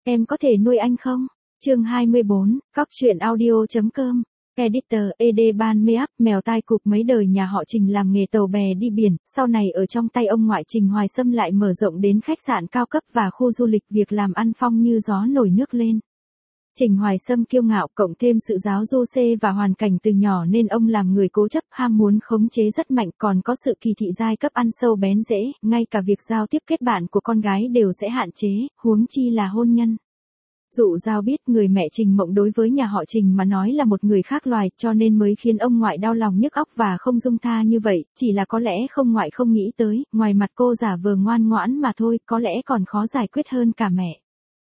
Em có thể nuôi anh không? Chương 24, Cóc truyện audio.com. Editor, ED Ban Make-up, mèo tai cụp mấy đời nhà họ Trình làm nghề tàu bè đi biển, sau này ở trong tay ông ngoại Trình Hoài Sâm lại mở rộng đến khách sạn cao cấp và khu du lịch, việc làm ăn phong như gió nổi nước lên. Trình Hoài Sâm kiêu ngạo cộng thêm sự giáo du xê và hoàn cảnh từ nhỏ nên ông làm người cố chấp, ham muốn khống chế rất mạnh, còn có sự kỳ thị giai cấp ăn sâu bén rễ, ngay cả việc giao tiếp kết bạn của con gái đều sẽ hạn chế, huống chi là hôn nhân. Dụ Dao biết người mẹ Trình Mộng đối với nhà họ Trình mà nói là một người khác loài, cho nên mới khiến ông ngoại đau lòng nhức óc và không dung tha như vậy, chỉ là có lẽ không ngoại không nghĩ tới, ngoài mặt cô giả vờ ngoan ngoãn mà thôi, có lẽ còn khó giải quyết hơn cả mẹ.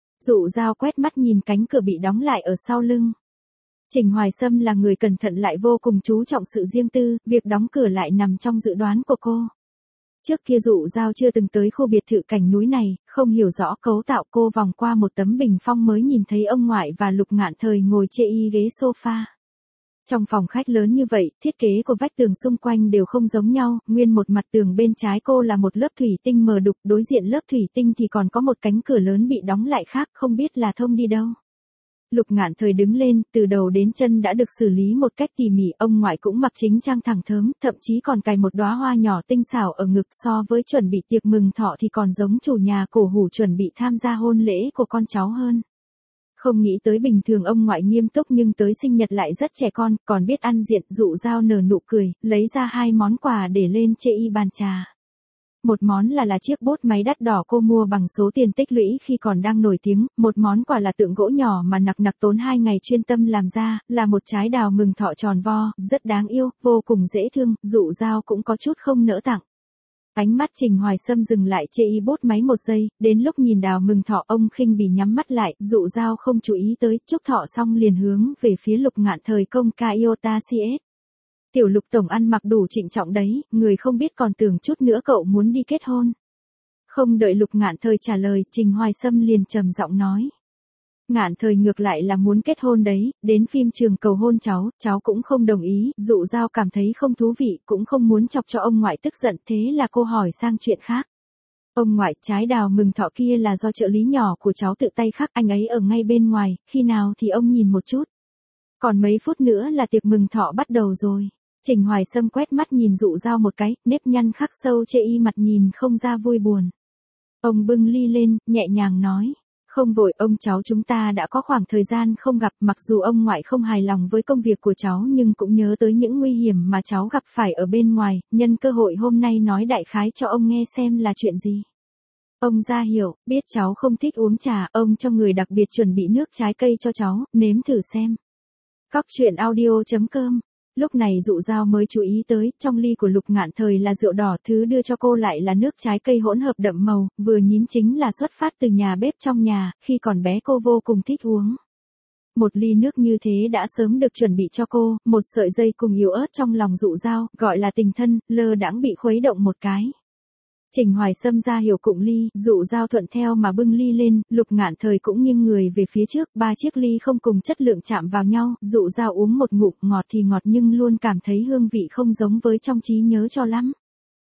Dụ Dao quét mắt nhìn cánh cửa bị đóng lại ở sau lưng. Trình Hoài Sâm là người cẩn thận lại vô cùng chú trọng sự riêng tư, việc đóng cửa lại nằm trong dự đoán của cô. Trước kia Dụ Dao chưa từng tới khu biệt thự cảnh núi này, không hiểu rõ cấu tạo, cô vòng qua một tấm bình phong mới nhìn thấy ông ngoại và Lục Ngạn Thời ngồi chê y ghế sofa. Trong phòng khách lớn như vậy, thiết kế của vách tường xung quanh đều không giống nhau, nguyên một mặt tường bên trái cô là một lớp thủy tinh mờ đục, đối diện lớp thủy tinh thì còn có một cánh cửa lớn bị đóng lại khác, không biết là thông đi đâu. Lục Ngạn Thời đứng lên, từ đầu đến chân đã được xử lý một cách tỉ mỉ, ông ngoại cũng mặc chính trang thẳng thớm, thậm chí còn cài một đóa hoa nhỏ tinh xảo ở ngực, so với chuẩn bị tiệc mừng thọ thì còn giống chủ nhà cổ hủ chuẩn bị tham gia hôn lễ của con cháu hơn. Không nghĩ tới bình thường ông ngoại nghiêm túc nhưng tới sinh nhật lại rất trẻ con, còn biết ăn diện. Dụ Dao nở nụ cười, lấy ra hai món quà để lên chê y bàn trà. Một món là chiếc bút máy đắt đỏ cô mua bằng số tiền tích lũy khi còn đang nổi tiếng, một món quà là tượng gỗ nhỏ mà nặc tốn 2 ngày chuyên tâm làm ra, là một trái đào mừng thọ tròn vo, rất đáng yêu, vô cùng dễ thương. Dụ Dao cũng có chút không nỡ tặng. Ánh mắt Trình Hoài Sâm dừng lại chê y bút máy một giây, đến lúc nhìn đào mừng thọ ông khinh bỉ nhắm mắt lại, Dụ Dao không chú ý tới, chúc thọ xong liền hướng về phía Lục Ngạn Thời công ca Iota CS. Tiểu Lục tổng ăn mặc đủ trịnh trọng đấy, người không biết còn tưởng chút nữa cậu muốn đi kết hôn. Không đợi Lục Ngạn Thời trả lời, Trình Hoài Sâm liền trầm giọng nói. Ngạn Thời ngược lại là muốn kết hôn đấy, đến phim trường cầu hôn cháu cũng không đồng ý. Dụ Dao cảm thấy không thú vị, cũng không muốn chọc cho ông ngoại tức giận, thế là cô hỏi sang chuyện khác. Ông ngoại, trái đào mừng thọ kia là do trợ lý nhỏ của cháu tự tay khắc, anh ấy ở ngay bên ngoài, khi nào thì ông nhìn một chút. Còn mấy phút nữa là tiệc mừng thọ bắt đầu rồi. Trình Hoài Sâm quét mắt nhìn Dụ Dao một cái, nếp nhăn khắc sâu chê y mặt nhìn không ra vui buồn. Ông bưng ly lên, nhẹ nhàng nói. Không vội, ông cháu chúng ta đã có khoảng thời gian không gặp, mặc dù ông ngoại không hài lòng với công việc của cháu nhưng cũng nhớ tới những nguy hiểm mà cháu gặp phải ở bên ngoài, nhân cơ hội hôm nay nói đại khái cho ông nghe xem là chuyện gì. Ông ra hiểu, biết cháu không thích uống trà, ông cho người đặc biệt chuẩn bị nước trái cây cho cháu, nếm thử xem. Cóc truyện audio.com. Lúc này Dụ Dao mới chú ý tới, trong ly của Lục Ngạn Thời là rượu đỏ, thứ đưa cho cô lại là nước trái cây hỗn hợp đậm màu, vừa nhín chính là xuất phát từ nhà bếp trong nhà, khi còn bé cô vô cùng thích uống. Một ly nước như thế đã sớm được chuẩn bị cho cô, một sợi dây cùng yếu ớt trong lòng Dụ Dao, gọi là tình thân, lơ đãng bị khuấy động một cái. Trình Hoài Sâm ra hiểu cụng ly, Dụ Dao thuận theo mà bưng ly lên, Lục Ngạn Thời cũng nghiêng người về phía trước, 3 chiếc ly không cùng chất lượng chạm vào nhau, Dụ Dao uống một ngụm, ngọt thì ngọt nhưng luôn cảm thấy hương vị không giống với trong trí nhớ cho lắm.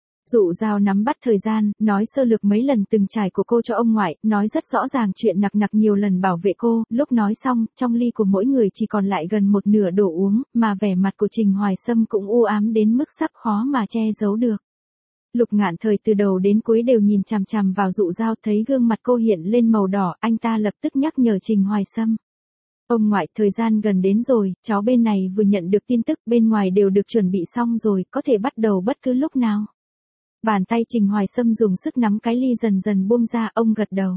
Dụ Dao nắm bắt thời gian, nói sơ lược mấy lần từng trải của cô cho ông ngoại, nói rất rõ ràng chuyện nặc nhiều lần bảo vệ cô, lúc nói xong, trong ly của mỗi người chỉ còn lại gần một nửa đổ uống, mà vẻ mặt của Trình Hoài Sâm cũng u ám đến mức sắp khó mà che giấu được. Lục Ngạn Thời từ đầu đến cuối đều nhìn chằm chằm vào Dụ Dao, thấy gương mặt cô hiện lên màu đỏ, anh ta lập tức nhắc nhở Trình Hoài Sâm. Ông ngoại, thời gian gần đến rồi, cháu bên này vừa nhận được tin tức, bên ngoài đều được chuẩn bị xong rồi, có thể bắt đầu bất cứ lúc nào. Bàn tay Trình Hoài Sâm dùng sức nắm cái ly dần dần buông ra, ông gật đầu.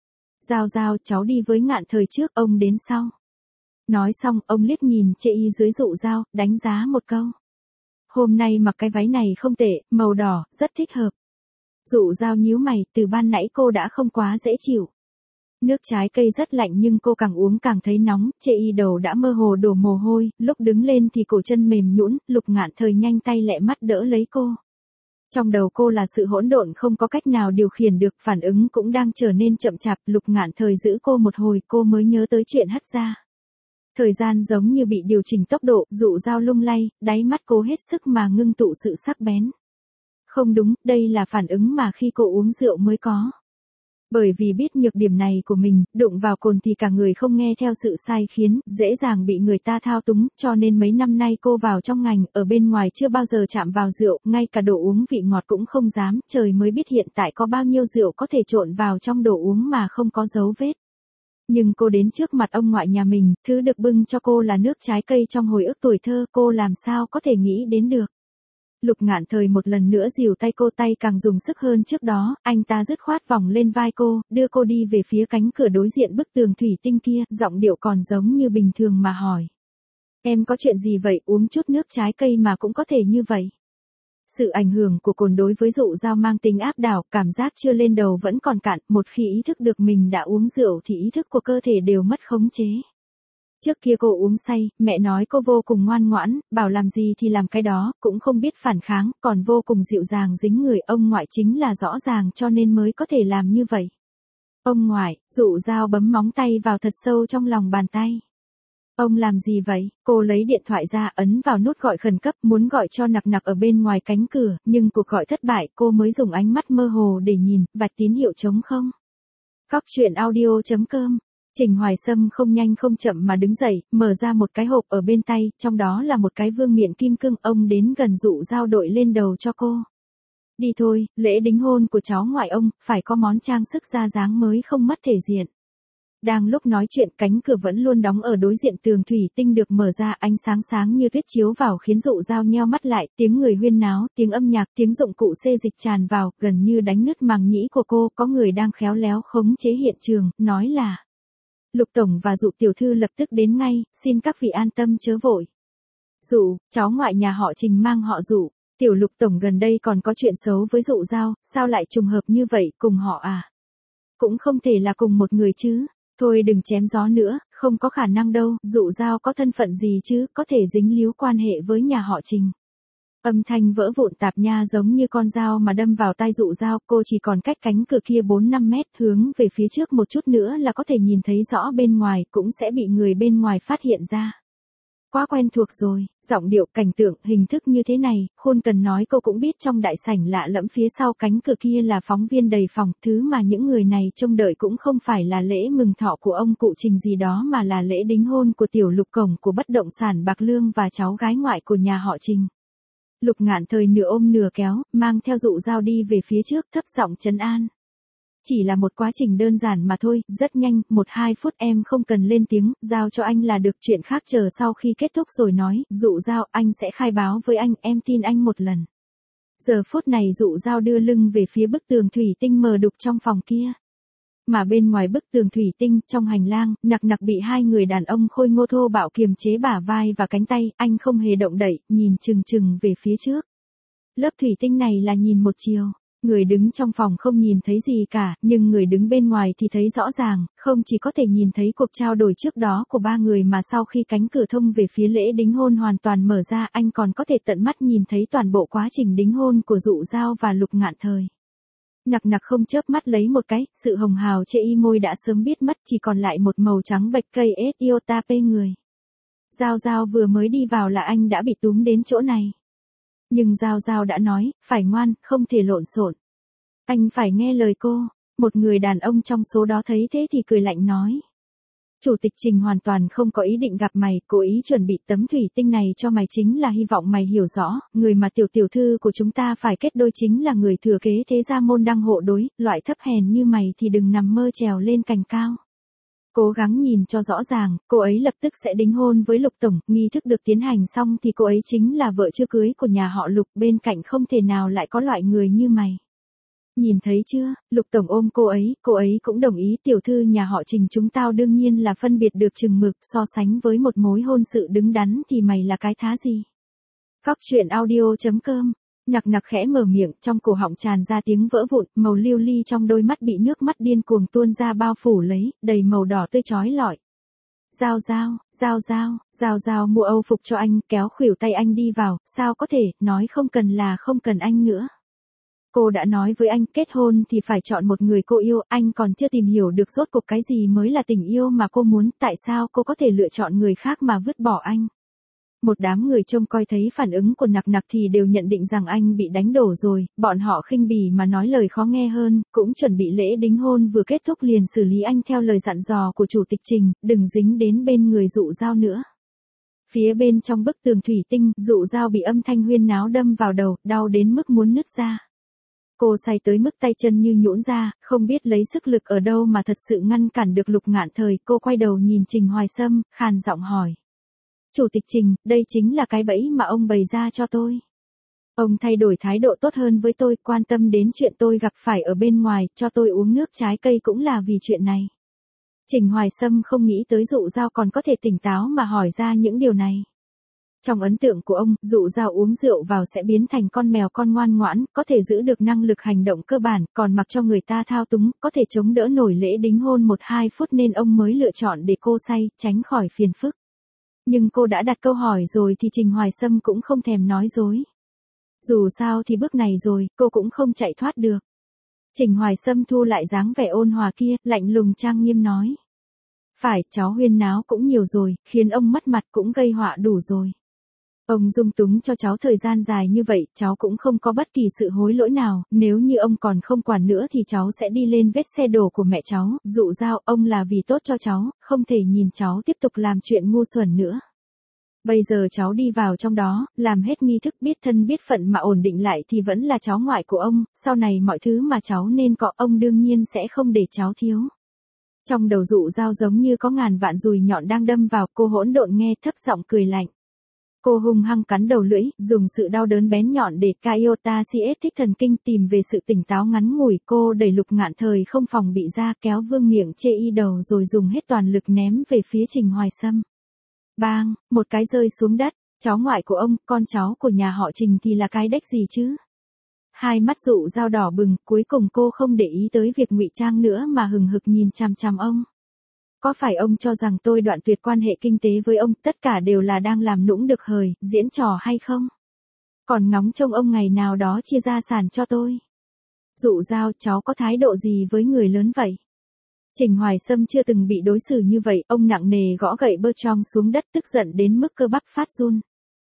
Dao, cháu đi với Ngạn Thời trước, ông đến sau. Nói xong, ông liếc nhìn chê y dưới Dụ Dao, đánh giá một câu. Hôm nay mặc cái váy này không tệ, màu đỏ, rất thích hợp. Dụ Dao nhíu mày, từ ban nãy cô đã không quá dễ chịu. Nước trái cây rất lạnh nhưng cô càng uống càng thấy nóng, chê y đầu đã mơ hồ đổ mồ hôi, lúc đứng lên thì cổ chân mềm nhũn, Lục Ngạn Thời nhanh tay lẹ mắt đỡ lấy cô. Trong đầu cô là sự hỗn độn không có cách nào điều khiển được, phản ứng cũng đang trở nên chậm chạp, Lục Ngạn Thời giữ cô một hồi, cô mới nhớ tới chuyện hất ra. Thời gian giống như bị điều chỉnh tốc độ, Dụ Dao lung lay, đáy mắt cô hết sức mà ngưng tụ sự sắc bén. Không đúng, đây là phản ứng mà khi cô uống rượu mới có. Bởi vì biết nhược điểm này của mình, đụng vào cồn thì cả người không nghe theo sự sai khiến, dễ dàng bị người ta thao túng, cho nên mấy năm nay cô vào trong ngành, ở bên ngoài chưa bao giờ chạm vào rượu, ngay cả đồ uống vị ngọt cũng không dám, trời mới biết hiện tại có bao nhiêu rượu có thể trộn vào trong đồ uống mà không có dấu vết. Nhưng cô đến trước mặt ông ngoại nhà mình, thứ được bưng cho cô là nước trái cây trong hồi ức tuổi thơ, cô làm sao có thể nghĩ đến được. Lục Ngạn Thời một lần nữa dìu tay cô, tay càng dùng sức hơn trước đó, anh ta dứt khoát vòng lên vai cô, đưa cô đi về phía cánh cửa đối diện bức tường thủy tinh kia, giọng điệu còn giống như bình thường mà hỏi. Em có chuyện gì vậy, uống chút nước trái cây mà cũng có thể như vậy. Sự ảnh hưởng của cồn đối với Dụ Dao mang tính áp đảo, cảm giác chưa lên đầu vẫn còn cạn, một khi ý thức được mình đã uống rượu thì ý thức của cơ thể đều mất khống chế. Trước kia cô uống say, mẹ nói cô vô cùng ngoan ngoãn, bảo làm gì thì làm cái đó, cũng không biết phản kháng, còn vô cùng dịu dàng dính người, ông ngoại chính là rõ ràng cho nên mới có thể làm như vậy. Ông ngoại, Dụ Dao bấm móng tay vào thật sâu trong lòng bàn tay. Ông làm gì vậy? Cô lấy điện thoại ra ấn vào nút gọi khẩn cấp muốn gọi cho Nặc Nặc ở bên ngoài cánh cửa, nhưng cuộc gọi thất bại, cô mới dùng ánh mắt mơ hồ để nhìn, vạch tín hiệu trống không. Cóc truyện audio.com. Trình Hoài Sâm không nhanh không chậm mà đứng dậy, mở ra một cái hộp ở bên tay, trong đó là một cái vương miện kim cương, ông đến gần Dụ Dao đội lên đầu cho cô. Đi thôi, lễ đính hôn của cháu ngoại ông, phải có món trang sức ra dáng mới không mất thể diện. Đang lúc nói chuyện, cánh cửa vẫn luôn đóng ở đối diện tường thủy tinh được mở ra, ánh sáng sáng như tuyết chiếu vào khiến Dụ Dao nheo mắt lại, tiếng người huyên náo, tiếng âm nhạc, tiếng dụng cụ xê dịch tràn vào, gần như đánh nứt màng nhĩ của cô, có người đang khéo léo khống chế hiện trường, nói là Lục Tổng và Dụ Tiểu Thư lập tức đến ngay, xin các vị an tâm chớ vội. Dụ, cháu ngoại nhà họ Trình mang họ Dụ, Tiểu Lục Tổng gần đây còn có chuyện xấu với Dụ Dao, sao lại trùng hợp như vậy, cùng họ à? Cũng không thể là cùng một người chứ. Thôi đừng chém gió nữa, không có khả năng đâu, Dụ Dao có thân phận gì chứ, có thể dính líu quan hệ với nhà họ Trình. Âm thanh vỡ vụn tạp nha giống như con dao mà đâm vào tai Dụ Dao, cô chỉ còn cách cánh cửa kia 4-5 mét, hướng về phía trước một chút nữa là có thể nhìn thấy rõ bên ngoài, cũng sẽ bị người bên ngoài phát hiện ra. Quá quen thuộc rồi, giọng điệu, cảnh tượng, hình thức như thế này, Khôn Cần nói cô cũng biết trong đại sảnh lạ lẫm phía sau cánh cửa kia là phóng viên đầy phòng, thứ mà những người này trông đợi cũng không phải là lễ mừng thọ của ông cụ Trình gì đó mà là lễ đính hôn của Tiểu Lục Cổng của bất động sản Bạc Lương và cháu gái ngoại của nhà họ Trình. Lục Ngạn Thời nửa ôm nửa kéo, mang theo Dụ Dao đi về phía trước, thấp giọng trấn an. Chỉ là một quá trình đơn giản mà thôi, rất nhanh, 1-2 phút em không cần lên tiếng, giao cho anh là được, chuyện khác chờ sau khi kết thúc rồi nói, Dụ Dao, anh sẽ khai báo với anh, em tin anh một lần. Giờ phút này Dụ Dao đưa lưng về phía bức tường thủy tinh mờ đục trong phòng kia. Mà bên ngoài bức tường thủy tinh, trong hành lang, Nặc Nặc bị hai người đàn ông khôi ngô thô bạo kiềm chế bả vai và cánh tay, anh không hề động đậy, nhìn chừng chừng về phía trước. Lớp thủy tinh này là nhìn một chiều. Người đứng trong phòng không nhìn thấy gì cả, nhưng người đứng bên ngoài thì thấy rõ ràng, không chỉ có thể nhìn thấy cuộc trao đổi trước đó của ba người mà sau khi cánh cửa thông về phía lễ đính hôn hoàn toàn mở ra, anh còn có thể tận mắt nhìn thấy toàn bộ quá trình đính hôn của Dụ Dao và Lục Ngạn Thời. Nặc Nặc không chớp mắt lấy một cái, sự hồng hào chê y môi đã sớm biết mất, chỉ còn lại một màu trắng bệch cây iota p người. Dao Dao vừa mới đi vào là anh đã bị túm đến chỗ này. Nhưng Dao Dao đã nói, phải ngoan, không thể lộn xộn. Anh phải nghe lời cô. Một người đàn ông trong số đó thấy thế thì cười lạnh nói. Chủ tịch Trình hoàn toàn không có ý định gặp mày, cố ý chuẩn bị tấm thủy tinh này cho mày chính là hy vọng mày hiểu rõ, người mà tiểu thư của chúng ta phải kết đôi chính là người thừa kế thế gia môn đăng hộ đối, loại thấp hèn như mày thì đừng nằm mơ trèo lên cành cao. Cố gắng nhìn cho rõ ràng, cô ấy lập tức sẽ đính hôn với Lục Tổng, nghi thức được tiến hành xong thì cô ấy chính là vợ chưa cưới của nhà họ Lục, bên cạnh không thể nào lại có loại người như mày. Nhìn thấy chưa, Lục Tổng ôm cô ấy cũng đồng ý, tiểu thư nhà họ Trình chúng tao đương nhiên là phân biệt được chừng mực, so sánh với một mối hôn sự đứng đắn thì mày là cái thá gì. Cóc truyện audio.com. Nặc Nặc khẽ mở miệng, trong cổ họng tràn ra tiếng vỡ vụn, màu lưu ly trong đôi mắt bị nước mắt điên cuồng tuôn ra bao phủ lấy, đầy màu đỏ tươi chói lọi. Dao Dao mua Âu phục cho anh, kéo khuỷu tay anh đi vào, sao có thể, nói không cần là không cần anh nữa. Cô đã nói với anh, kết hôn thì phải chọn một người cô yêu, anh còn chưa tìm hiểu được rốt cuộc cái gì mới là tình yêu mà cô muốn, tại sao cô có thể lựa chọn người khác mà vứt bỏ anh. Một đám người trông coi thấy phản ứng của Nặc Nặc thì đều nhận định rằng anh bị đánh đổ rồi, bọn họ khinh bỉ mà nói lời khó nghe hơn, cũng chuẩn bị lễ đính hôn vừa kết thúc liền xử lý anh theo lời dặn dò của chủ tịch Trình, đừng dính đến bên người Dụ Dao nữa. Phía bên trong bức tường thủy tinh, Dụ Dao bị âm thanh huyên náo đâm vào đầu, đau đến mức muốn nứt ra. Cô say tới mức tay chân như nhũn ra, không biết lấy sức lực ở đâu mà thật sự ngăn cản được Lục Ngạn Thời. Cô quay đầu nhìn Trình Hoài Sâm, khàn giọng hỏi. Chủ tịch Trình, đây chính là cái bẫy mà ông bày ra cho tôi. Ông thay đổi thái độ tốt hơn với tôi, quan tâm đến chuyện tôi gặp phải ở bên ngoài, cho tôi uống nước trái cây cũng là vì chuyện này. Trình Hoài Sâm không nghĩ tới Dụ Dao còn có thể tỉnh táo mà hỏi ra những điều này. Trong ấn tượng của ông, Dụ Dao uống rượu vào sẽ biến thành con mèo con ngoan ngoãn, có thể giữ được năng lực hành động cơ bản, còn mặc cho người ta thao túng, có thể chống đỡ nổi lễ đính hôn 1-2 phút nên ông mới lựa chọn để cô say, tránh khỏi phiền phức. Nhưng cô đã đặt câu hỏi rồi thì Trình Hoài Sâm cũng không thèm nói dối. Dù sao thì bước này rồi, cô cũng không chạy thoát được. Trình Hoài Sâm thu lại dáng vẻ ôn hòa kia, lạnh lùng trang nghiêm nói. Phải, cháu huyên náo cũng nhiều rồi, khiến ông mất mặt cũng gây họa đủ rồi. Ông dung túng cho cháu thời gian dài như vậy, cháu cũng không có bất kỳ sự hối lỗi nào, nếu như ông còn không quản nữa thì cháu sẽ đi lên vết xe đổ của mẹ cháu. Dụ Dao, ông là vì tốt cho cháu, không thể nhìn cháu tiếp tục làm chuyện ngu xuẩn nữa. Bây giờ cháu đi vào trong đó, làm hết nghi thức biết thân biết phận mà ổn định lại thì vẫn là cháu ngoại của ông, sau này mọi thứ mà cháu nên có ông đương nhiên sẽ không để cháu thiếu. Trong đầu Dụ Dao giống như có ngàn vạn dùi nhọn đang đâm vào, cô hỗn độn nghe thấp giọng cười lạnh. Cô hung hăng cắn đầu lưỡi, dùng sự đau đớn bén nhọn để Iota CS thích thần kinh tìm về sự tỉnh táo ngắn ngủi. Cô đẩy Lục Ngạn Thời không phòng bị ra, kéo vương miệng chê y đầu rồi dùng hết toàn lực ném về phía Trình Hoài Sâm. Bang, một cái rơi xuống đất, cháu ngoại của ông, con cháu của nhà họ Trình thì là cái đếch gì chứ? Hai mắt Dụ Dao đỏ bừng, cuối cùng cô không để ý tới việc ngụy trang nữa mà hừng hực nhìn chằm chằm ông. Có phải ông cho rằng tôi đoạn tuyệt quan hệ kinh tế với ông, tất cả đều là đang làm nũng được hời, diễn trò hay không? Còn ngóng trông ông ngày nào đó chia gia sản cho tôi. Dụ Dao, cháu có thái độ gì với người lớn vậy? Trình Hoài Sâm chưa từng bị đối xử như vậy, ông nặng nề gõ gậy bơ trong xuống đất tức giận đến mức cơ bắp phát run.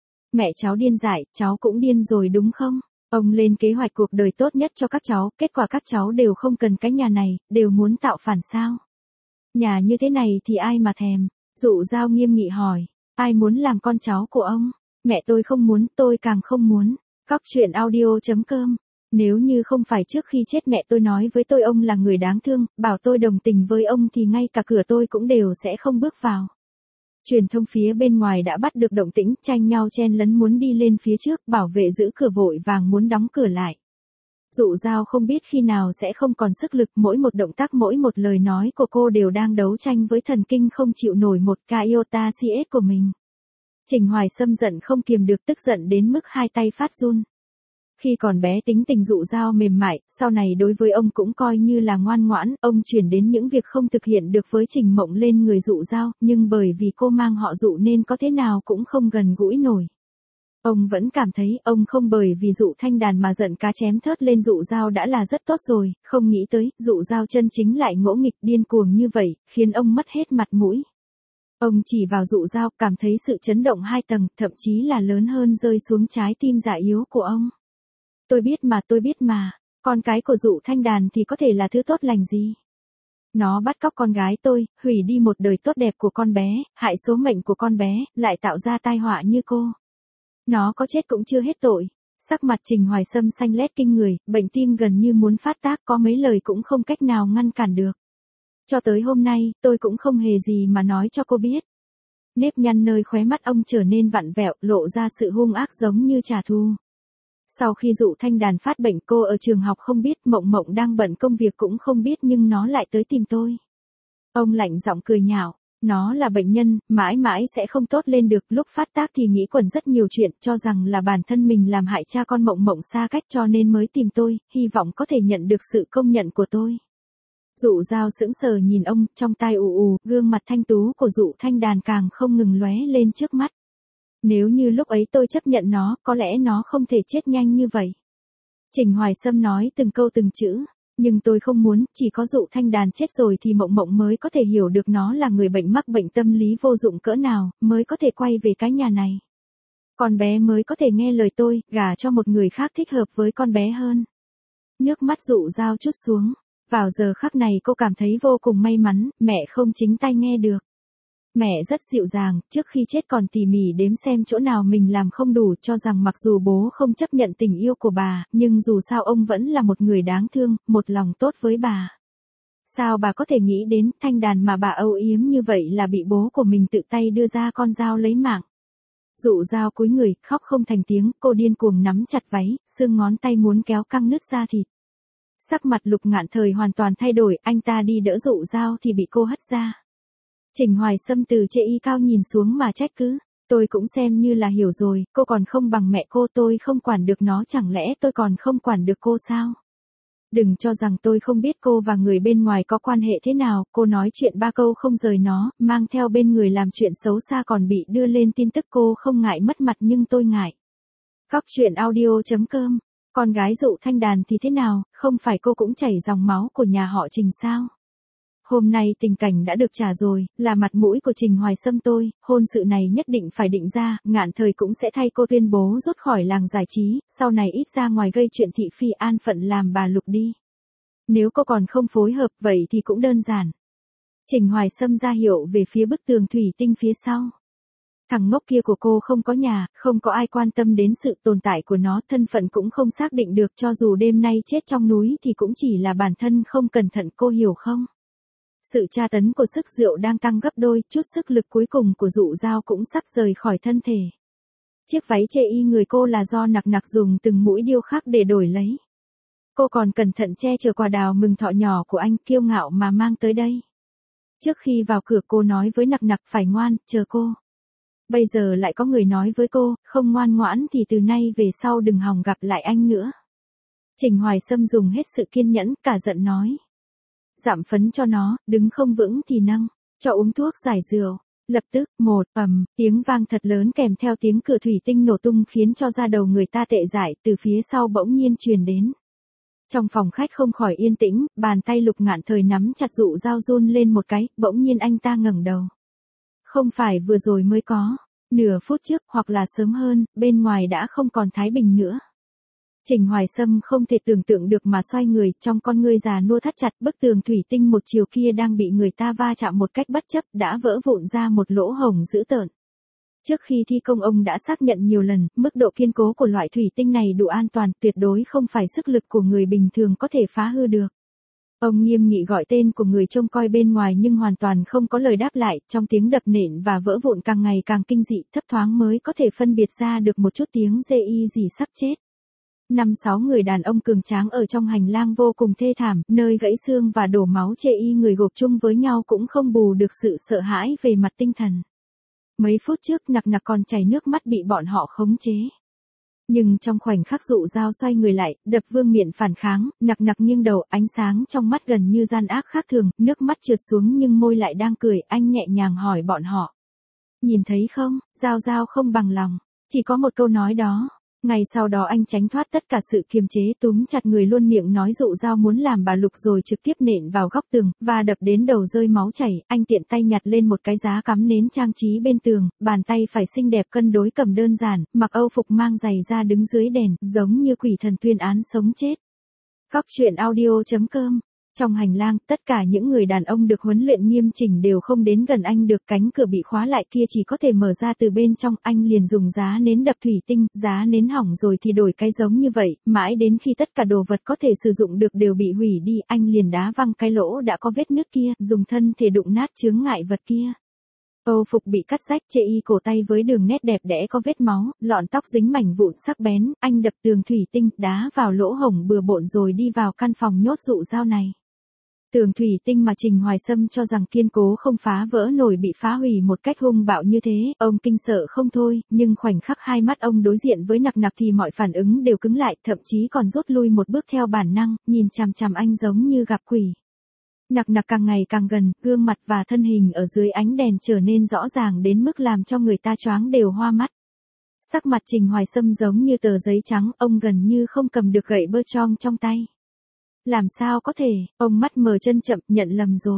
Mẹ cháu điên dại, cháu cũng điên rồi đúng không? Ông lên kế hoạch cuộc đời tốt nhất cho các cháu, kết quả các cháu đều không cần cái nhà này, đều muốn tạo phản sao? Nhà như thế này thì ai mà thèm? Dụ Dao nghiêm nghị hỏi, ai muốn làm con cháu của ông? Mẹ tôi không muốn, tôi càng không muốn. Cóc truyện audio.com. Nếu như không phải trước khi chết mẹ tôi nói với tôi ông là người đáng thương, bảo tôi đồng tình với ông thì ngay cả cửa tôi cũng đều sẽ không bước vào. Truyền thông phía bên ngoài đã bắt được động tĩnh, tranh nhau chen lấn muốn đi lên phía trước, bảo vệ giữ cửa vội vàng muốn đóng cửa lại. Dụ Dao không biết khi nào sẽ không còn sức lực, mỗi một động tác mỗi một lời nói của cô đều đang đấu tranh với thần kinh không chịu nổi một Iota CS của mình. Trình Hoài Sâm giận không kiềm được, tức giận đến mức hai tay phát run. Khi còn bé tính tình Dụ Dao mềm mại, sau này đối với ông cũng coi như là ngoan ngoãn, ông chuyển đến những việc không thực hiện được với Trình Mộng lên người Dụ Dao, nhưng bởi vì cô mang họ Dụ nên có thế nào cũng không gần gũi nổi. Ông vẫn cảm thấy ông không bởi vì Dụ Thanh Đàn mà giận cá chém thớt lên Dụ Dao đã là rất tốt rồi, không nghĩ tới Dụ Dao chân chính lại ngỗ nghịch điên cuồng như vậy, khiến ông mất hết mặt mũi. Ông chỉ vào Dụ Dao, cảm thấy sự chấn động 2 tầng, thậm chí là lớn hơn rơi xuống trái tim dạ yếu của ông. Tôi biết mà, con cái của Dụ Thanh Đàn thì có thể là thứ tốt lành gì? Nó bắt cóc con gái tôi, hủy đi một đời tốt đẹp của con bé, hại số mệnh của con bé, lại tạo ra tai họa như cô. Nó có chết cũng chưa hết tội. Sắc mặt Trình Hoài Sâm xanh lét kinh người, bệnh tim gần như muốn phát tác, có mấy lời cũng không cách nào ngăn cản được. Cho tới hôm nay, tôi cũng không hề gì mà nói cho cô biết. Nếp nhăn nơi khóe mắt ông trở nên vặn vẹo, lộ ra sự hung ác giống như trả thù. Sau khi Dụ Thanh Đàn phát bệnh, cô ở trường học không biết, Mộng Mộng đang bận công việc cũng không biết, nhưng nó lại tới tìm tôi. Ông lạnh giọng cười nhạo, nó là bệnh nhân, mãi mãi sẽ không tốt lên được, lúc phát tác thì nghĩ quẩn rất nhiều chuyện, cho rằng là bản thân mình làm hại cha con Mộng Mộng xa cách cho nên mới tìm tôi, hy vọng có thể nhận được sự công nhận của tôi. Dụ Dao sững sờ nhìn ông, trong tai ù ù, gương mặt thanh tú của Dụ Thanh Đàn càng không ngừng lóe lên trước mắt. Nếu như lúc ấy tôi chấp nhận nó, có lẽ nó không thể chết nhanh như vậy. Trình Hoài Sâm nói từng câu từng chữ, nhưng tôi không muốn, chỉ có Dụ Thanh Đàn chết rồi thì Mộng Mộng mới có thể hiểu được nó là người bệnh mắc bệnh tâm lý vô dụng cỡ nào, mới có thể quay về cái nhà này. Con bé mới có thể nghe lời tôi, gả cho một người khác thích hợp với con bé hơn. Nước mắt Dụ Dao trút xuống. Vào giờ khắc này cô cảm thấy vô cùng may mắn, mẹ không chính tay nghe được. Mẹ rất dịu dàng, trước khi chết còn tỉ mỉ đếm xem chỗ nào mình làm không đủ, cho rằng mặc dù bố không chấp nhận tình yêu của bà, nhưng dù sao ông vẫn là một người đáng thương, một lòng tốt với bà. Sao bà có thể nghĩ đến thanh đàn mà bà âu yếm như vậy là bị bố của mình tự tay đưa ra con dao lấy mạng. Dụ Dao cúi người, khóc không thành tiếng, cô điên cuồng nắm chặt váy, xương ngón tay muốn kéo căng nứt da thịt. Sắc mặt Lục Ngạn Thời hoàn toàn thay đổi, anh ta đi đỡ Dụ Dao thì bị cô hất ra. Trình Hoài Sâm từ trên y cao nhìn xuống mà trách cứ, tôi cũng xem như là hiểu rồi, cô còn không bằng mẹ cô, tôi không quản được nó, chẳng lẽ tôi còn không quản được cô sao? Đừng cho rằng tôi không biết cô và người bên ngoài có quan hệ thế nào, cô nói chuyện 3 câu không rời nó, mang theo bên người làm chuyện xấu xa còn bị đưa lên tin tức, cô không ngại mất mặt nhưng tôi ngại. Cóc truyện audio.com, con gái Dụ Thanh Đàn thì thế nào, không phải cô cũng chảy dòng máu của nhà họ Trình sao? Hôm nay tình cảnh đã được trả rồi, là mặt mũi của Trình Hoài Sâm tôi, hôn sự này nhất định phải định ra, Ngạn Thời cũng sẽ thay cô tuyên bố rút khỏi làng giải trí, sau này ít ra ngoài gây chuyện thị phi, an phận làm bà Lục đi. Nếu cô còn không phối hợp vậy thì cũng đơn giản. Trình Hoài Sâm ra hiệu về phía bức tường thủy tinh phía sau. Thằng ngốc kia của cô không có nhà, không có ai quan tâm đến sự tồn tại của nó, thân phận cũng không xác định được, cho dù đêm nay chết trong núi thì cũng chỉ là bản thân không cẩn thận, cô hiểu không? Sự tra tấn của sức rượu đang tăng gấp đôi, chút sức lực cuối cùng của Dụ Dao cũng sắp rời khỏi thân thể. Chiếc váy chê y người cô là do Nặc Nặc dùng từng mũi điêu khắc để đổi lấy. Cô còn cẩn thận che chở quà đào mừng thọ nhỏ của anh, kiêu ngạo mà mang tới đây. Trước khi vào cửa cô nói với Nặc Nặc phải ngoan, chờ cô. Bây giờ lại có người nói với cô, không ngoan ngoãn thì từ nay về sau đừng hòng gặp lại anh nữa. Trình Hoài Sâm dùng hết sự kiên nhẫn, cả giận nói. Giảm phấn cho nó, đứng không vững thì nâng, cho uống thuốc giải rượu. Lập tức, tiếng vang thật lớn kèm theo tiếng cửa thủy tinh nổ tung khiến cho da đầu người ta tê dại, từ phía sau bỗng nhiên truyền đến. Trong phòng khách không khỏi yên tĩnh, bàn tay Lục Ngạn Thời nắm chặt Dụ Dao run lên một cái, bỗng nhiên anh ta ngẩng đầu. Không phải vừa rồi mới có, nửa phút trước hoặc là sớm hơn, bên ngoài đã không còn thái bình nữa. Trình Hoài Sâm không thể tưởng tượng được mà xoay người, trong con ngươi già nua thắt chặt, bức tường thủy tinh một chiều kia đang bị người ta va chạm một cách bất chấp, đã vỡ vụn ra một lỗ hổng dữ tợn. Trước khi thi công ông đã xác nhận nhiều lần, mức độ kiên cố của loại thủy tinh này đủ an toàn, tuyệt đối không phải sức lực của người bình thường có thể phá hư được. Ông nghiêm nghị gọi tên của người trông coi bên ngoài nhưng hoàn toàn không có lời đáp lại, trong tiếng đập nện và vỡ vụn càng ngày càng kinh dị, thấp thoáng mới có thể phân biệt ra được một chút tiếng rê y gì sắp chết. 5-6 người đàn ông cường tráng ở trong hành lang vô cùng thê thảm, nơi gãy xương và đổ máu chê y người gộp chung với nhau cũng không bù được sự sợ hãi về mặt tinh thần. Mấy phút trước Nặc Nặc còn chảy nước mắt bị bọn họ khống chế. Nhưng trong khoảnh khắc Dụ Dao xoay người lại, đập vương miện phản kháng, Nặc Nặc nghiêng đầu, ánh sáng trong mắt gần như gian ác khác thường, nước mắt trượt xuống nhưng môi lại đang cười, anh nhẹ nhàng hỏi bọn họ. Nhìn thấy không, Dao Dao không bằng lòng, chỉ có một câu nói đó. Ngày sau đó anh tránh thoát tất cả sự kiềm chế, túm chặt người luôn miệng nói Dụ Dao muốn làm bà Lục rồi trực tiếp nện vào góc tường, và đập đến đầu rơi máu chảy, anh tiện tay nhặt lên một cái giá cắm nến trang trí bên tường, bàn tay phải xinh đẹp cân đối cầm đơn giản, mặc âu phục mang giày ra đứng dưới đèn, giống như quỷ thần tuyên án sống chết. Cóc truyện audio.com. Trong hành lang, tất cả những người đàn ông được huấn luyện nghiêm chỉnh đều không đến gần anh được, cánh cửa bị khóa lại kia chỉ có thể mở ra từ bên trong, anh liền dùng giá nến đập thủy tinh, giá nến hỏng rồi thì đổi cái giống như vậy, mãi đến khi tất cả đồ vật có thể sử dụng được đều bị hủy đi, anh liền đá văng cái lỗ đã có vết nứt kia, dùng thân thể đụng nát chướng ngại vật kia. Âu phục bị cắt rách, chê y cổ tay với đường nét đẹp đẽ có vết máu, lọn tóc dính mảnh vụn sắc bén, anh đập tường thủy tinh, đá vào lỗ hổng bừa bộn rồi đi vào căn phòng nhốt Dụ Dao này. Tường thủy tinh mà Trình Hoài Sâm cho rằng kiên cố không phá vỡ nổi bị phá hủy một cách hung bạo như thế, ông kinh sợ không thôi, nhưng khoảnh khắc hai mắt ông đối diện với Nặc Nặc thì mọi phản ứng đều cứng lại, thậm chí còn rút lui một bước theo bản năng, nhìn chằm chằm anh giống như gặp quỷ. Nặc Nặc càng ngày càng gần, gương mặt và thân hình ở dưới ánh đèn trở nên rõ ràng đến mức làm cho người ta choáng đều hoa mắt. Sắc mặt Trình Hoài Sâm giống như tờ giấy trắng, ông gần như không cầm được gậy bơ trong tay. Làm sao có thể, ông mắt mờ chân chậm, nhận lầm rồi.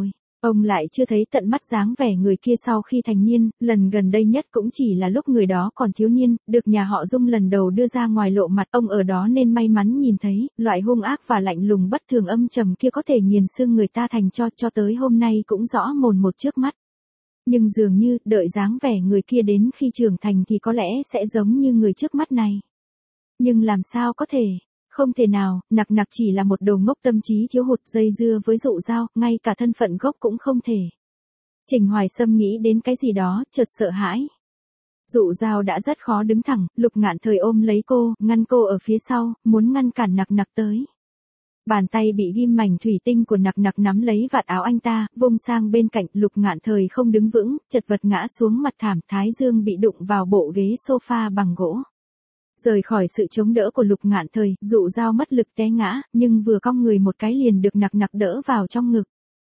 Ông lại chưa thấy tận mắt dáng vẻ người kia sau khi thành niên, lần gần đây nhất cũng chỉ là lúc người đó còn thiếu niên, được nhà họ Dung lần đầu đưa ra ngoài lộ mặt, ông ở đó nên may mắn nhìn thấy, loại hung ác và lạnh lùng bất thường âm trầm kia có thể nghiền xương người ta thành cho tới hôm nay cũng rõ mồn một trước mắt. Nhưng dường như, đợi dáng vẻ người kia đến khi trưởng thành thì có lẽ sẽ giống như người trước mắt này. Nhưng làm sao có thể? Không thể nào, Nặc Nặc chỉ là một đồ ngốc tâm trí thiếu hụt dây dưa với Dụ Dao, ngay cả thân phận gốc cũng không thể. Trình Hoài Sâm nghĩ đến cái gì đó, chợt sợ hãi. Dụ Dao đã rất khó đứng thẳng, Lục Ngạn Thời ôm lấy cô, ngăn cô ở phía sau, muốn ngăn cản Nặc Nặc tới. Bàn tay bị ghim mảnh thủy tinh của Nặc Nặc nắm lấy vạt áo anh ta, vung sang bên cạnh, Lục Ngạn Thời không đứng vững, chật vật ngã xuống mặt thảm, thái dương bị đụng vào bộ ghế sofa bằng gỗ. Rời khỏi sự chống đỡ của Lục Ngạn Thời, Dụ Dao mất lực té ngã, nhưng vừa cong người một cái liền được Nặc Nặc đỡ vào trong ngực.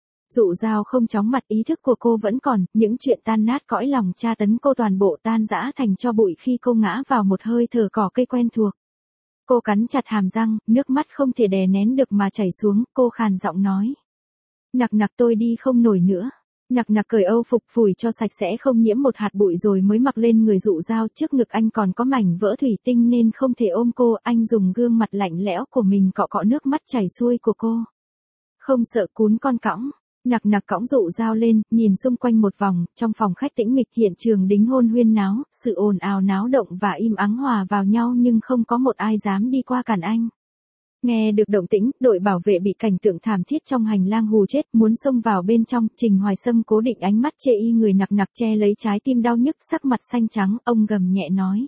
Dụ Dao không chóng mặt, ý thức của cô vẫn còn, những chuyện tan nát cõi lòng tra tấn cô toàn bộ tan rã thành tro bụi khi cô ngã vào một hơi thở cỏ cây quen thuộc. Cô cắn chặt hàm răng, nước mắt không thể đè nén được mà chảy xuống, cô khàn giọng nói. Nặc Nặc, tôi đi không nổi nữa. Nặc Nặc cởi âu phục phủi cho sạch sẽ không nhiễm một hạt bụi rồi mới mặc lên người Dụ Dao, trước ngực anh còn có mảnh vỡ thủy tinh nên không thể ôm cô, anh dùng gương mặt lạnh lẽo của mình cọ cọ nước mắt chảy xuôi của cô. Không sợ cún con cõng. Nặc Nặc cõng Dụ Dao lên, nhìn xung quanh một vòng, trong phòng khách tĩnh mịch hiện trường đính hôn huyên náo, sự ồn ào náo động và im ắng hòa vào nhau nhưng không có một ai dám đi qua cản anh. Nghe được động tĩnh, đội bảo vệ bị cảnh tượng thảm thiết trong hành lang hù chết, muốn xông vào bên trong, Trình Hoài Sâm cố định ánh mắt chê y người Nặc Nặc che lấy trái tim đau nhức, sắc mặt xanh trắng, ông gầm nhẹ nói.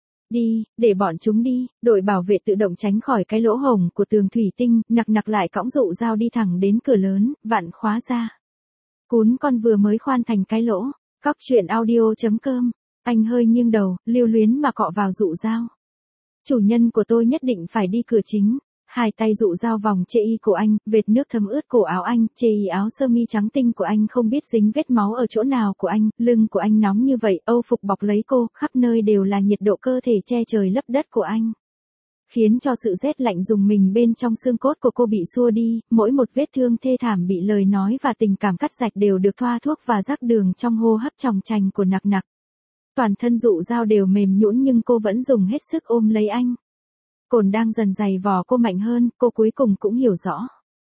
Đi, để bọn chúng đi, đội bảo vệ tự động tránh khỏi cái lỗ hổng của tường thủy tinh, Nặc Nặc lại cõng Dụ Dao đi thẳng đến cửa lớn, vặn khóa ra. Cún con vừa mới khoan thành cái lỗ, cóc truyện audio.com, anh hơi nghiêng đầu, lưu luyến mà cọ vào Dụ Dao. Chủ nhân của tôi nhất định phải đi cửa chính. Hai tay Dụ Dao vòng chê y của anh, vệt nước thấm ướt cổ áo anh, chê y áo sơ mi trắng tinh của anh không biết dính vết máu ở chỗ nào của anh, lưng của anh nóng như vậy, âu phục bọc lấy cô, khắp nơi đều là nhiệt độ cơ thể che trời lấp đất của anh. Khiến cho sự rét lạnh dùng mình bên trong xương cốt của cô bị xua đi, mỗi một vết thương thê thảm bị lời nói và tình cảm cắt rạch đều được thoa thuốc và rắc đường trong hô hấp tròng trành của Nặc Nặc. Toàn thân Dụ Dao đều mềm nhũn nhưng cô vẫn dùng hết sức ôm lấy anh. Cồn đang dần dày vò cô mạnh hơn, cô cuối cùng cũng hiểu rõ.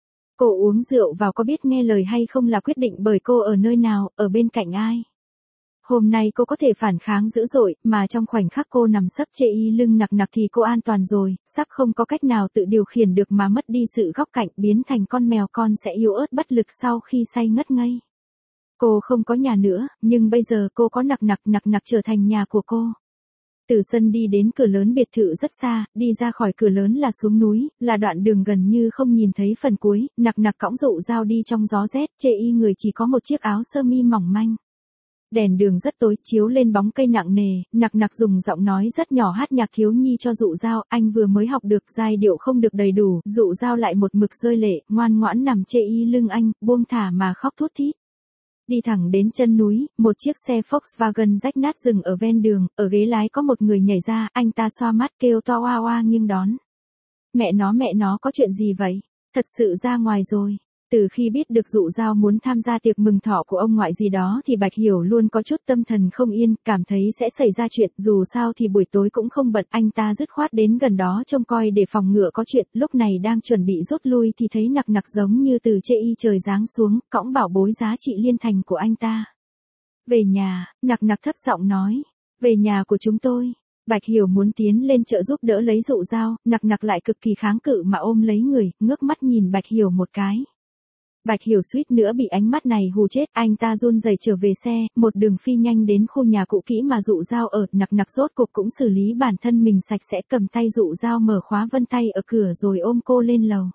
Cô uống rượu vào có biết nghe lời hay không là quyết định bởi cô ở nơi nào, ở bên cạnh ai. Hôm nay cô có thể phản kháng dữ dội, mà trong khoảnh khắc cô nằm sấp chê y lưng Nặc Nặc thì cô an toàn rồi, sắp không có cách nào tự điều khiển được mà mất đi sự góc cạnh, biến thành con mèo con sẽ yếu ớt bất lực sau khi say ngất ngây. Cô không có nhà nữa, nhưng bây giờ cô có Nặc Nặc, Nặc Nặc trở thành nhà của cô. Từ sân đi đến cửa lớn biệt thự rất xa, đi ra khỏi cửa lớn là xuống núi, là đoạn đường gần như không nhìn thấy phần cuối, Nặc Nặc cõng Dụ Dao đi trong gió rét, chê y người chỉ có một chiếc áo sơ mi mỏng manh. Đèn đường rất tối, chiếu lên bóng cây nặng nề, Nặc Nặc dùng giọng nói rất nhỏ hát nhạc thiếu nhi cho Dụ Dao, anh vừa mới học được, giai điệu không được đầy đủ, Dụ Dao lại một mực rơi lệ, ngoan ngoãn nằm chê y lưng anh, buông thả mà khóc thút thít. Đi thẳng đến chân núi, một chiếc xe Volkswagen rách nát dừng ở ven đường, ở ghế lái có một người nhảy ra, anh ta xoa mắt kêu to oa oa nghiêng đón. Mẹ nó có chuyện gì vậy? Thật sự ra ngoài rồi. Từ khi biết được Dụ Dao muốn tham gia tiệc mừng thọ của ông ngoại gì đó thì Bạch Hiểu luôn có chút tâm thần không yên, cảm thấy sẽ xảy ra chuyện, dù sao thì buổi tối cũng không bận, anh ta dứt khoát đến gần đó trông coi để phòng ngừa có chuyện, lúc này đang chuẩn bị rút lui thì thấy Nặc Nặc giống như từ chê y trời giáng xuống, cõng bảo bối giá trị liên thành của anh ta. Về nhà, Nặc Nặc thấp giọng nói, về nhà của chúng tôi. Bạch Hiểu muốn tiến lên trợ giúp đỡ lấy Dụ Dao, Nặc Nặc lại cực kỳ kháng cự mà ôm lấy người, ngước mắt nhìn Bạch Hiểu một cái. Bạch Hiểu suýt nữa bị ánh mắt này hù chết, anh ta run rẩy trở về xe, một đường phi nhanh đến khu nhà cũ kỹ mà Dụ Dao ở, Nặc Nặc rốt cục cũng xử lý bản thân mình sạch sẽ, cầm tay Dụ Dao mở khóa vân tay ở cửa rồi ôm cô lên lầu.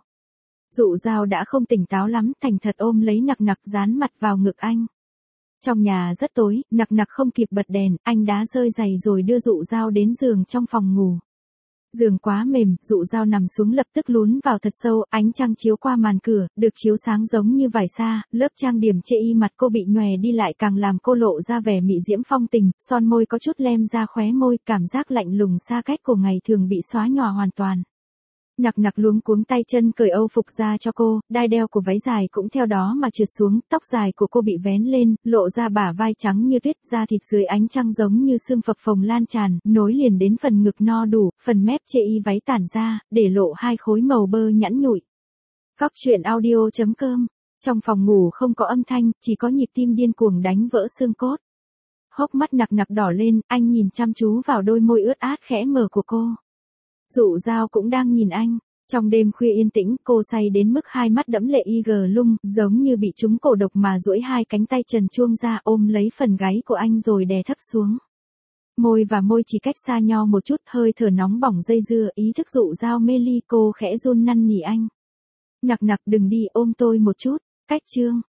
Dụ Dao đã không tỉnh táo lắm, thành thật ôm lấy Nặc Nặc dán mặt vào ngực anh. Trong nhà rất tối, Nặc Nặc không kịp bật đèn, anh đá rơi giày rồi đưa Dụ Dao đến giường trong phòng ngủ. Giường quá mềm, Dụ Dao nằm xuống lập tức lún vào thật sâu, ánh trăng chiếu qua màn cửa, được chiếu sáng giống như vải sa, lớp trang điểm chê y mặt cô bị nhòe đi lại càng làm cô lộ ra vẻ mị diễm phong tình, son môi có chút lem ra khóe môi, cảm giác lạnh lùng xa cách của ngày thường bị xóa nhòa hoàn toàn. Nặc nặc luống cuống tay chân cởi âu phục ra cho cô, đai đeo của váy dài cũng theo đó mà trượt xuống, tóc dài của cô bị vén lên, lộ ra bả vai trắng như tuyết, da thịt dưới ánh trăng giống như sương phập phồng lan tràn, nối liền đến phần ngực no đủ, phần mép chê y váy tản ra, để lộ hai khối màu bơ nhẵn nhụi. Cóc truyện audio.com. Trong phòng ngủ không có âm thanh, chỉ có nhịp tim điên cuồng đánh vỡ xương cốt. Hốc mắt nặc nặc đỏ lên, anh nhìn chăm chú vào đôi môi ướt át khẽ mở của cô. Dụ Dao cũng đang nhìn anh. Trong đêm khuya yên tĩnh, cô say đến mức hai mắt đẫm lệ y gờ lung, giống như bị trúng cổ độc mà duỗi hai cánh tay trần truông ra ôm lấy phần gáy của anh rồi đè thấp xuống. Môi và môi chỉ cách xa nhau một chút, hơi thở nóng bỏng dây dưa, ý thức Dụ Dao mê ly, cô khẽ run năn nỉ anh. Nặc nặc đừng đi, ôm tôi một chút. Cách chương.